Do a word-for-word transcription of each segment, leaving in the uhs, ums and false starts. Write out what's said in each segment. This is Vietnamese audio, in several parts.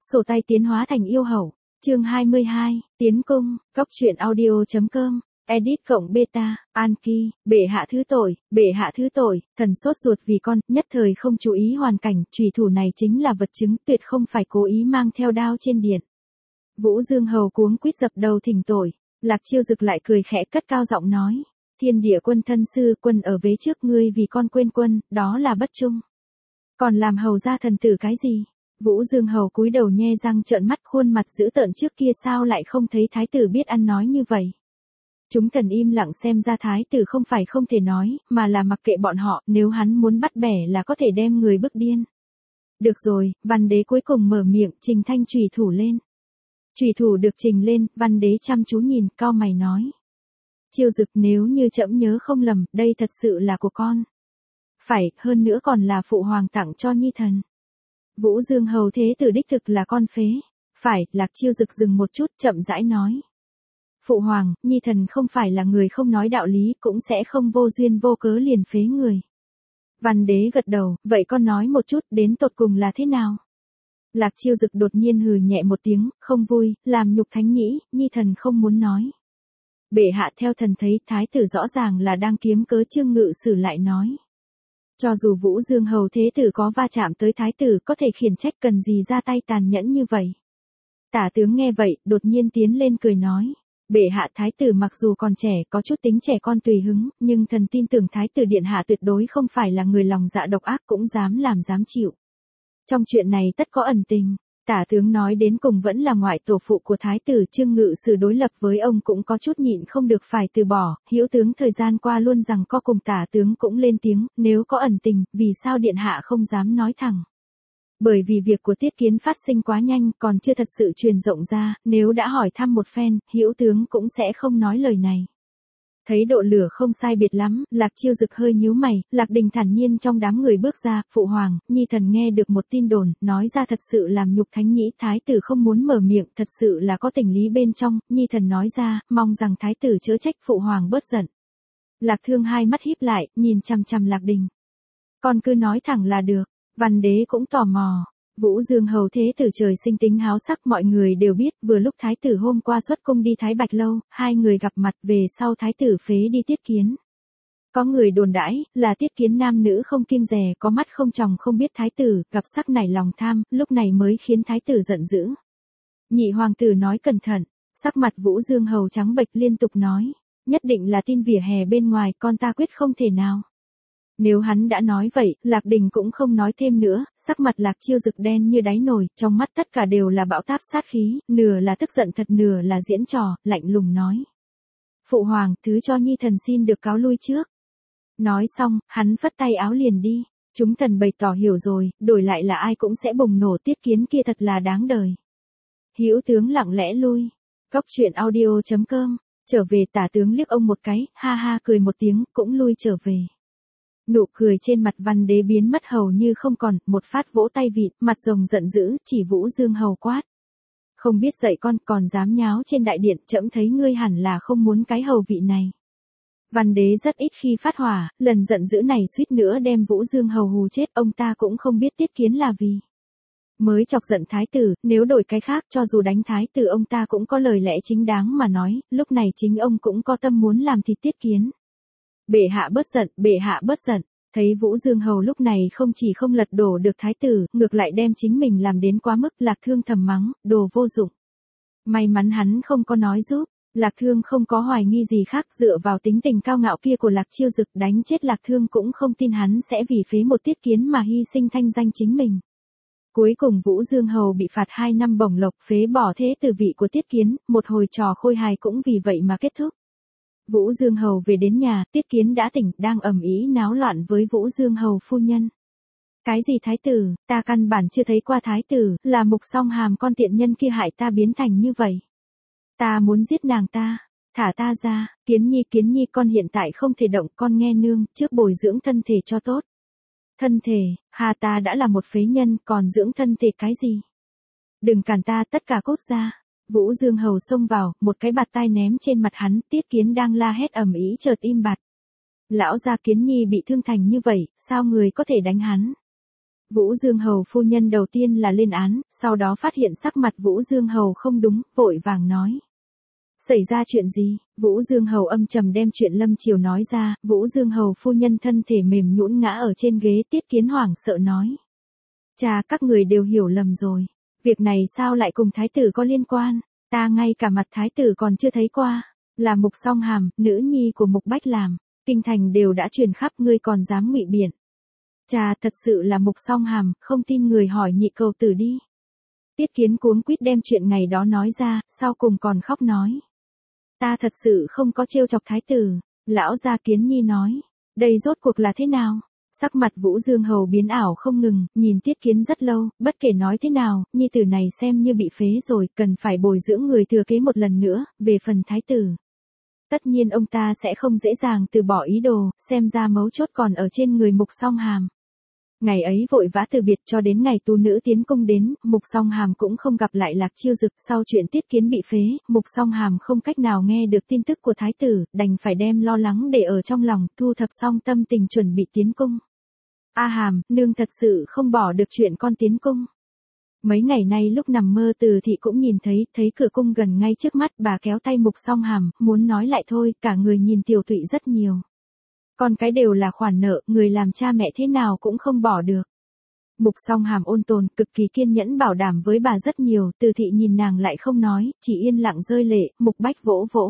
Sổ tay tiến hóa thành yêu hậu. Chương hai mươi hai, Tiến cung, Cóc truyện audio.com, edit cộng beta, Anki, bệ hạ thứ tội, bệ hạ thứ tội, thần sốt ruột vì con, nhất thời không chú ý hoàn cảnh, chùy thủ này chính là vật chứng, tuyệt không phải cố ý mang theo đao trên điện. Vũ Dương Hầu cuống quýt dập đầu thỉnh tội, Lạc Chiêu Dực lại cười khẽ cất cao giọng nói, Thiên Địa Quân thân sư, quân ở vế trước ngươi vì con quên quân, đó là bất trung. Còn làm hầu gia thần tử cái gì? Vũ Dương Hầu cúi đầu nhe răng trợn mắt, khuôn mặt dữ tợn, trước kia sao lại không thấy thái tử biết ăn nói như vậy. Chúng thần im lặng, xem ra thái tử không phải không thể nói, mà là mặc kệ bọn họ, nếu hắn muốn bắt bẻ là có thể đem người bức điên. Được rồi, văn đế cuối cùng mở miệng, trình thanh chùy thủ lên. Chùy thủ được trình lên, văn đế chăm chú nhìn, cau mày nói. Chiêu Dực, nếu như trẫm nhớ không lầm, đây thật sự là của con. Phải, hơn nữa còn là phụ hoàng tặng cho nhi thần. Vũ Dương Hầu thế tử đích thực là con phế. Phải, Lạc Chiêu Dực dừng một chút, chậm rãi nói. Phụ hoàng, nhi thần không phải là người không nói đạo lý, cũng sẽ không vô duyên vô cớ liền phế người. Văn đế gật đầu, vậy con nói một chút, đến tột cùng là thế nào? Lạc Chiêu Dực đột nhiên hừ nhẹ một tiếng, không vui, làm nhục thánh nhĩ, nhi thần không muốn nói. Bệ hạ, theo thần thấy, thái tử rõ ràng là đang kiếm cớ. Trương Ngự Sử lại nói. Cho dù Vũ Dương Hầu thế tử có va chạm tới thái tử, có thể khiển trách, cần gì ra tay tàn nhẫn như vậy. Tả tướng nghe vậy, đột nhiên tiến lên cười nói. Bệ hạ, thái tử mặc dù còn trẻ, có chút tính trẻ con tùy hứng, nhưng thần tin tưởng thái tử điện hạ tuyệt đối không phải là người lòng dạ độc ác, cũng dám làm dám chịu. Trong chuyện này tất có ẩn tình. Tả tướng nói đến cùng vẫn là ngoại tổ phụ của thái tử. Trương Ngự Sử đối lập với ông cũng có chút nhịn không được phải từ bỏ. Hữu tướng thời gian qua luôn rằng co cùng tả tướng cũng lên tiếng, nếu có ẩn tình, vì sao điện hạ không dám nói thẳng. Bởi vì việc của Tiết Kiến phát sinh quá nhanh, còn chưa thật sự truyền rộng ra, nếu đã hỏi thăm một phen, hữu tướng cũng sẽ không nói lời này. Thấy độ lửa không sai biệt lắm, Lạc Chiêu Dực hơi nhíu mày, Lạc Đình thản nhiên trong đám người bước ra, phụ hoàng, nhi thần nghe được một tin đồn, nói ra thật sự làm nhục thánh nhĩ, thái tử không muốn mở miệng, thật sự là có tình lý bên trong, nhi thần nói ra, mong rằng thái tử chớ trách, phụ hoàng bớt giận. Lạc Thương hai mắt híp lại, nhìn chằm chằm Lạc Đình. Con cứ nói thẳng là được. Văn đế cũng tò mò. Vũ Dương Hầu thế tử trời sinh tính háo sắc, mọi người đều biết, vừa lúc thái tử hôm qua xuất cung đi Thái Bạch Lâu, hai người gặp mặt, về sau thái tử phế đi Tiết Kiến. Có người đồn đãi, là Tiết Kiến nam nữ không kiêng dè, có mắt không tròng, không biết thái tử, gặp sắc nảy lòng tham, lúc này mới khiến thái tử giận dữ. Nhị hoàng tử nói cẩn thận, sắc mặt Vũ Dương Hầu trắng bệch, liên tục nói, nhất định là tin vỉa hè bên ngoài, con ta quyết không thể nào. Nếu hắn đã nói vậy, Lạc Đình cũng không nói thêm nữa, sắc mặt Lạc Chiêu Dực đen như đáy nồi, trong mắt tất cả đều là bão táp sát khí, nửa là tức giận thật, nửa là diễn trò, lạnh lùng nói. Phụ hoàng, thứ cho nhi thần xin được cáo lui trước. Nói xong, hắn phất tay áo liền đi. Chúng thần bày tỏ hiểu rồi, đổi lại là ai cũng sẽ bùng nổ, Tiết Kiến kia thật là đáng đời. Hữu tướng lặng lẽ lui. Cóc truyện audio.com, trở về. Tả tướng liếc ông một cái, ha ha cười một tiếng, cũng lui trở về. Nụ cười trên mặt văn đế biến mất hầu như không còn, một phát vỗ tay vịt, mặt rồng giận dữ, chỉ Vũ Dương Hầu quát. Không biết dạy con, còn dám nháo trên đại điện, trẫm thấy ngươi hẳn là không muốn cái hầu vị này. Văn đế rất ít khi phát hỏa, lần giận dữ này suýt nữa đem Vũ Dương Hầu hù chết, ông ta cũng không biết Tiết Kiến là vì. Mới chọc giận thái tử, nếu đổi cái khác, cho dù đánh thái tử ông ta cũng có lời lẽ chính đáng mà nói, lúc này chính ông cũng có tâm muốn làm thịt Tiết Kiến. Bệ hạ bớt giận, bệ hạ bớt giận. Thấy Vũ Dương Hầu lúc này không chỉ không lật đổ được thái tử, ngược lại đem chính mình làm đến quá mức, Lạc Thương thầm mắng, đồ vô dụng. May mắn hắn không có nói giúp, Lạc Thương không có hoài nghi gì khác, dựa vào tính tình cao ngạo kia của Lạc Chiêu Dực, đánh chết Lạc Thương cũng không tin hắn sẽ vì phế một Tiết Kiến mà hy sinh thanh danh chính mình. Cuối cùng Vũ Dương Hầu bị phạt hai năm bổng lộc, phế bỏ thế tử vị của Tiết Kiến, một hồi trò khôi hài cũng vì vậy mà kết thúc. Vũ Dương Hầu về đến nhà, Tiết Kiến đã tỉnh, đang ầm ĩ náo loạn với Vũ Dương Hầu phu nhân. Cái gì thái tử, ta căn bản chưa thấy qua thái tử, là Mục Song Hàm con tiện nhân kia hại ta biến thành như vậy. Ta muốn giết nàng ta, thả ta ra, Kiến Nhi Kiến Nhi con hiện tại không thể động, con nghe nương, trước bồi dưỡng thân thể cho tốt. Thân thể, hà ta đã là một phế nhân, còn dưỡng thân thể cái gì? Đừng cản ta, tất cả cút ra. Vũ Dương Hầu xông vào, một cái bạt tai ném trên mặt hắn, Tiết Kiến đang la hét ầm ĩ chợt im bặt. Lão gia Kiến Nhi bị thương thành như vậy, sao người có thể đánh hắn? Vũ Dương Hầu phu nhân đầu tiên là lên án, sau đó phát hiện sắc mặt Vũ Dương Hầu không đúng, vội vàng nói. Xảy ra chuyện gì? Vũ Dương Hầu âm trầm đem chuyện Lâm Triều nói ra, Vũ Dương Hầu phu nhân thân thể mềm nhũn ngã ở trên ghế, Tiết Kiến hoảng sợ nói. Cha, các người đều hiểu lầm rồi. Việc này sao lại cùng thái tử có liên quan? Ta ngay cả mặt thái tử còn chưa thấy qua. Là Mục Song Hàm, nữ nhi của Mục Bách làm. Kinh thành đều đã truyền khắp, ngươi còn dám ngụy biện. Cha, thật sự là Mục Song Hàm, không tin người hỏi nhị cầu tử đi. Tiết Kiến cuống quýt đem chuyện ngày đó nói ra, sau cùng còn khóc nói. Ta thật sự không có trêu chọc thái tử. Lão gia Kiến Nhi nói. Đây rốt cuộc là thế nào? Sắc mặt Vũ Dương Hầu biến ảo không ngừng, nhìn Tiết Kiến rất lâu, bất kể nói thế nào, nhi tử này xem như bị phế rồi, cần phải bồi dưỡng người thừa kế một lần nữa, về phần thái tử. Tất nhiên ông ta sẽ không dễ dàng từ bỏ ý đồ, xem ra mấu chốt còn ở trên người Mục Song Hàm. Ngày ấy vội vã từ biệt cho đến ngày tu nữ tiến cung đến, Mục Song Hàm cũng không gặp lại Lạc Chiêu Dực. Sau chuyện Tiết Kiến bị phế, Mục Song Hàm không cách nào nghe được tin tức của thái tử, đành phải đem lo lắng để ở trong lòng, thu thập xong tâm tình chuẩn bị tiến cung. A Hàm, nương thật sự không bỏ được chuyện con tiến cung. Mấy ngày nay lúc nằm mơ Từ thị cũng nhìn thấy, thấy cửa cung gần ngay trước mắt, bà kéo tay Mục Song Hàm, muốn nói lại thôi, cả người nhìn tiểu tụy rất nhiều. Con cái đều là khoản nợ, người làm cha mẹ thế nào cũng không bỏ được. Mục Song Hàm ôn tồn, cực kỳ kiên nhẫn bảo đảm với bà rất nhiều, Từ thị nhìn nàng lại không nói, chỉ yên lặng rơi lệ. Mục Bách vỗ vỗ.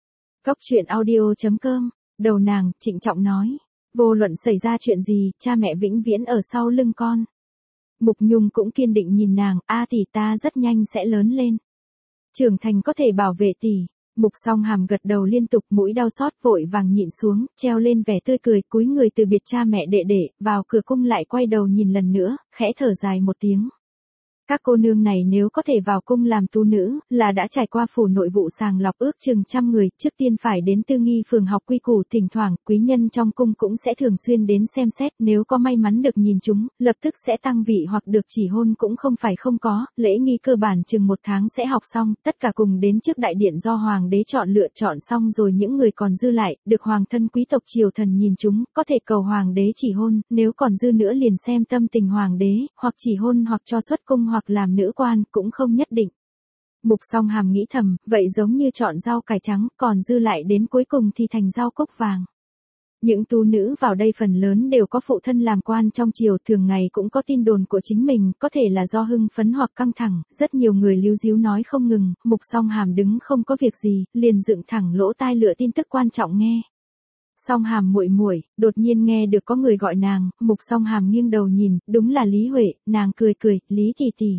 Cốc truyện audio chấm com, đầu nàng, trịnh trọng nói. Vô luận xảy ra chuyện gì, cha mẹ vĩnh viễn ở sau lưng con. Mục Nhung cũng kiên định nhìn nàng, a tỷ ta rất nhanh sẽ lớn lên. Trưởng thành có thể bảo vệ tỷ. Mục Song Hàm gật đầu liên tục, mũi đau xót vội vàng nhịn xuống, treo lên vẻ tươi cười, cúi người từ biệt cha mẹ đệ đệ, vào cửa cung lại quay đầu nhìn lần nữa, khẽ thở dài một tiếng. Các cô nương này nếu có thể vào cung làm tu nữ, là đã trải qua phủ nội vụ sàng lọc ước chừng trăm người, trước tiên phải đến Tư Nghi phường học quy củ, thỉnh thoảng, quý nhân trong cung cũng sẽ thường xuyên đến xem xét, nếu có may mắn được nhìn chúng, lập tức sẽ tăng vị hoặc được chỉ hôn cũng không phải không có, lễ nghi cơ bản chừng một tháng sẽ học xong, tất cả cùng đến trước đại điện do hoàng đế chọn lựa chọn xong rồi những người còn dư lại, được hoàng thân quý tộc triều thần nhìn chúng, có thể cầu hoàng đế chỉ hôn, nếu còn dư nữa liền xem tâm tình hoàng đế, hoặc chỉ hôn hoặc cho xuất cung hoặc làm nữ quan, cũng không nhất định. Mục Song Hàm nghĩ thầm, vậy giống như chọn rau cải trắng, còn dư lại đến cuối cùng thì thành rau cúc vàng. Những tu nữ vào đây phần lớn đều có phụ thân làm quan trong triều, thường ngày cũng có tin đồn của chính mình, có thể là do hưng phấn hoặc căng thẳng, rất nhiều người líu díu nói không ngừng. Mục Song Hàm đứng không có việc gì, liền dựng thẳng lỗ tai lựa tin tức quan trọng nghe. Song Hàm muội muội, đột nhiên nghe được có người gọi nàng, Mục Song Hàm nghiêng đầu nhìn, đúng là Lý Huệ, nàng cười cười, Lý tỷ tỷ.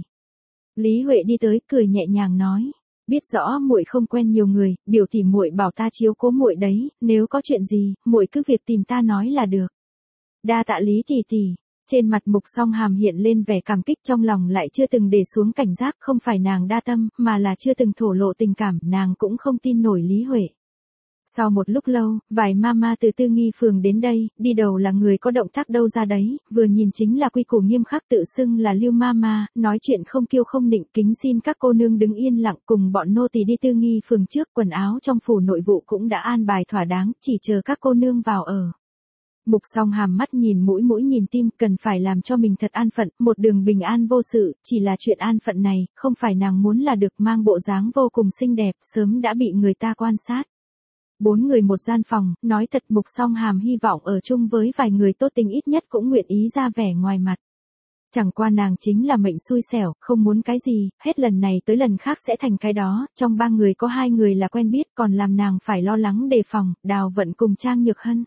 Lý Huệ đi tới, cười nhẹ nhàng nói, biết rõ muội không quen nhiều người, biểu tỷ muội bảo ta chiếu cố muội đấy, nếu có chuyện gì, muội cứ việc tìm ta nói là được. Đa tạ Lý tỷ tỷ. Trên mặt Mục Song Hàm hiện lên vẻ cảm kích, trong lòng lại chưa từng để xuống cảnh giác, không phải nàng đa tâm, mà là chưa từng thổ lộ tình cảm, nàng cũng không tin nổi Lý Huệ. Sau một lúc lâu, vài mama từ Tư Nghi phường đến đây, đi đầu là người có động tác đâu ra đấy, vừa nhìn chính là quy củ nghiêm khắc, tự xưng là Lưu mama, nói chuyện không kiêu không nịnh, kính xin các cô nương đứng yên lặng, cùng bọn nô tỳ đi Tư Nghi phường trước, quần áo trong phủ nội vụ cũng đã an bài thỏa đáng, chỉ chờ các cô nương vào ở. Mục Song Hàm mắt nhìn mũi mũi nhìn tim, cần phải làm cho mình thật an phận, một đường bình an vô sự, chỉ là chuyện an phận này, không phải nàng muốn là được, mang bộ dáng vô cùng xinh đẹp, sớm đã bị người ta quan sát. Bốn người một gian phòng, nói thật Mục Song Hàm hy vọng ở chung với vài người tốt tình ít nhất cũng nguyện ý ra vẻ ngoài mặt. Chẳng qua nàng chính là mệnh xui xẻo, không muốn cái gì, hết lần này tới lần khác sẽ thành cái đó, trong ba người có hai người là quen biết, còn làm nàng phải lo lắng đề phòng, Đào Vận cùng Trang Nhược Hân.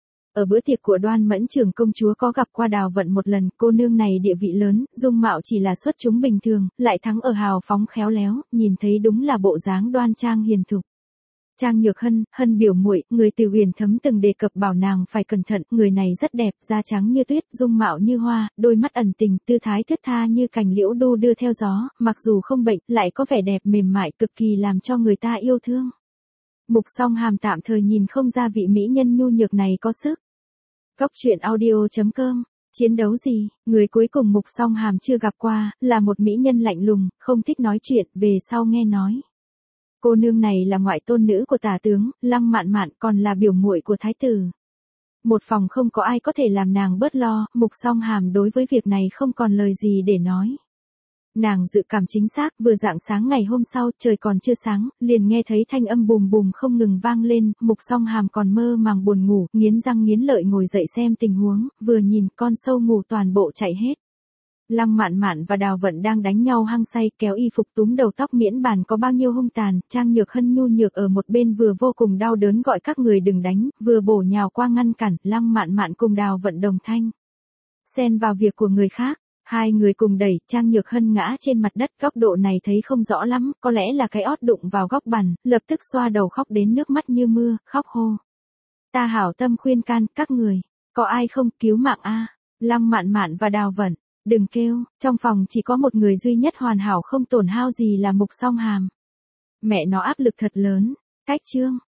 Ở bữa tiệc của Đoan Mẫn trưởng công chúa có gặp qua Đào Vận một lần, cô nương này địa vị lớn, dung mạo chỉ là xuất chúng bình thường, lại thắng ở hào phóng khéo léo, nhìn thấy đúng là bộ dáng đoan trang hiền thục. Trang Nhược Hân, Hân biểu muội, người từ Huyền Thấm từng đề cập bảo nàng phải cẩn thận, người này rất đẹp, da trắng như tuyết, dung mạo như hoa, đôi mắt ẩn tình, tư thái thướt tha như cành liễu đu đưa theo gió, mặc dù không bệnh, lại có vẻ đẹp mềm mại, cực kỳ làm cho người ta yêu thương. Mục Song Hàm tạm thời nhìn không ra vị mỹ nhân nhu nhược này có sức. Cốc truyện audio chấm com. Chiến đấu gì, người cuối cùng Mục Song Hàm chưa gặp qua, là một mỹ nhân lạnh lùng, không thích nói chuyện, về sau nghe nói. Cô nương này là ngoại tôn nữ của tả tướng, Lăng Mạn Mạn, còn là biểu muội của thái tử. Một phòng không có ai có thể làm nàng bớt lo, Mục Song Hàm đối với việc này không còn lời gì để nói. Nàng dự cảm chính xác, vừa rạng sáng ngày hôm sau, trời còn chưa sáng, liền nghe thấy thanh âm bùm bùm không ngừng vang lên, Mục Song Hàm còn mơ màng buồn ngủ, nghiến răng nghiến lợi ngồi dậy xem tình huống, vừa nhìn con sâu ngủ toàn bộ chạy hết. Lăng Mạn Mạn và Đào Vận đang đánh nhau hăng say, kéo y phục túm đầu tóc miễn bàn có bao nhiêu hung tàn, Trang Nhược Hân nhu nhược ở một bên vừa vô cùng đau đớn gọi các người đừng đánh, vừa bổ nhào qua ngăn cản, Lăng Mạn Mạn cùng Đào Vận đồng thanh. Xen vào việc của người khác, hai người cùng đẩy, Trang Nhược Hân ngã trên mặt đất, góc độ này thấy không rõ lắm, có lẽ là cái ót đụng vào góc bàn, lập tức xoa đầu khóc đến nước mắt như mưa, khóc hô. Ta hảo tâm khuyên can, các người, có ai không cứu mạng a? Lăng Mạn Mạn và Đào Vận. Đừng kêu, trong phòng chỉ có một người duy nhất hoàn hảo không tổn hao gì là Mục Song Hàm. Mẹ nó áp lực thật lớn. Cách chương.